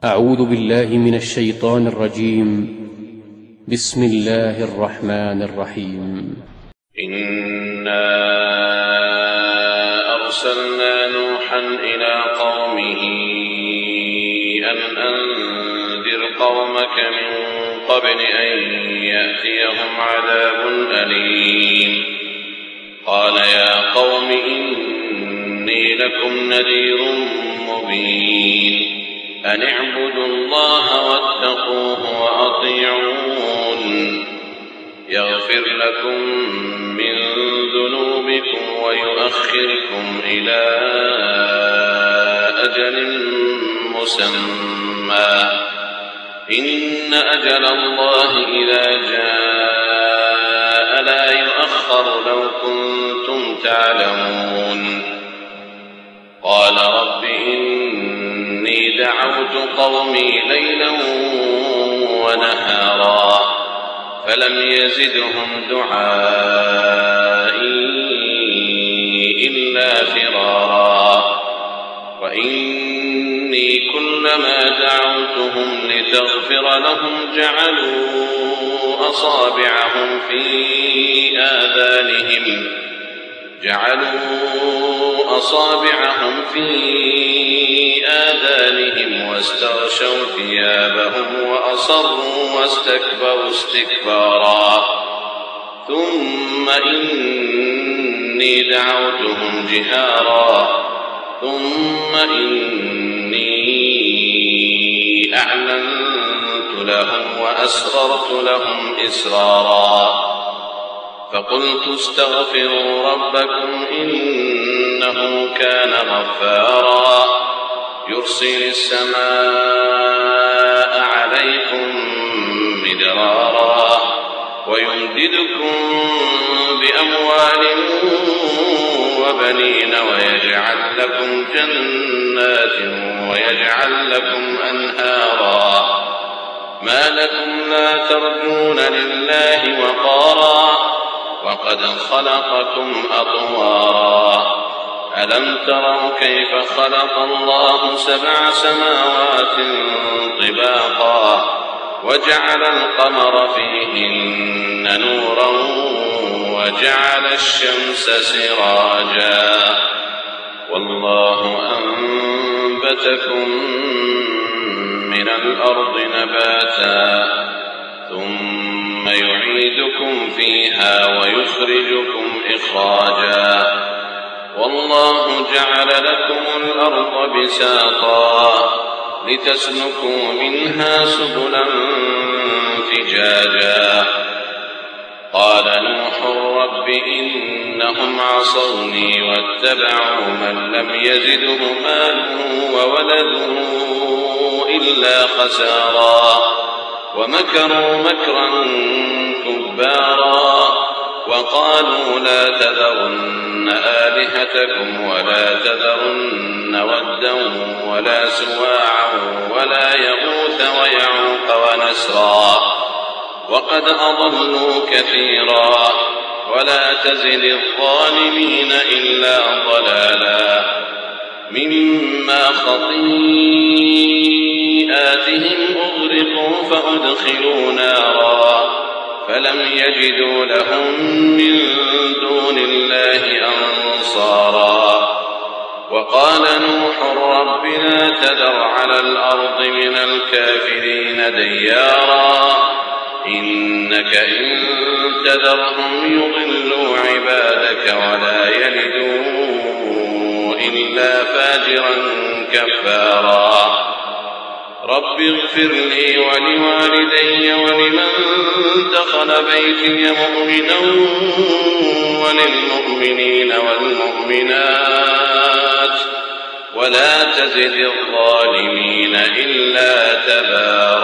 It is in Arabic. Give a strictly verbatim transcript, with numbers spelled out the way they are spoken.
أعوذ بالله من الشيطان الرجيم. بسم الله الرحمن الرحيم. إنا أرسلنا نوحا إلى قومه أن أنذر قومك من قبل أن يأتيهم عذاب أليم. قال يا قوم إني لكم نذير مبين. أن اعبدوا الله واتقوه وأطيعون يغفر لكم من ذنوبكم ويؤخركم إلى أجل مسمى إن أجل الله إذا جاء لا يؤخر لو كنتم تعلمون. قال رب إني دعوت قومي ليلا ونهارا فلم يزدهم دعائي إلا فرارا. وإني كلما دعوتهم لتغفر لهم جعلوا أصابعهم في آذانهم جعلوا أصابعهم في آذانهم واستغشوا ثيابهم وأصروا واستكبروا استكبارا. ثم إني دعوتهم جهارا ثم إني أعلنت لهم وأسررت لهم إسرارا. فقلت استغفروا ربكم إنه كان غفارا يرسل السماء عليكم مدرارا ويمددكم بأموال وبنين ويجعل لكم جنات ويجعل لكم أنهارا. ما لكم لا ترجون لله وقارا وقد خلقكم أطوارا. ألم تروا كيف خلق الله سبع سماوات طباقا وجعل القمر فيهن نورا وجعل الشمس سراجا والله أنبتكم من الأرض نباتا ثم يعيدكم فيها ويخرجكم إخراجا. والله جعل لكم الأرض بساطا لتسلكوا منها سبلا فجاجا. قال نوح رب إنهم عصوني واتبعوا من لم يزده ماله وولده إلا خسارا ومكروا مكرا كبارا. وقالوا لا تذرن آلهتكم ولا تذرن ودا ولا سواعا ولا يغوث ويعوق ونسرا وقد أضلوا كثيرا ولا تزد الظالمين إلا ضلالا. مما خطيئاتهم أغرقوا فأدخلوا نارا فلم يجدوا لهم من دون الله أنصارا. وقال نوح رب لا تذر على الأرض من الكافرين ديارا إنك إن تذرهم يضلوا عبادك ولا يلدوا إلا فاجرا كفارا. رب اغفر لي ولوالدي ولمن دخل بيتي مؤمنا وللمؤمنين والمؤمنات ولا تزد الظالمين إلا تبارا.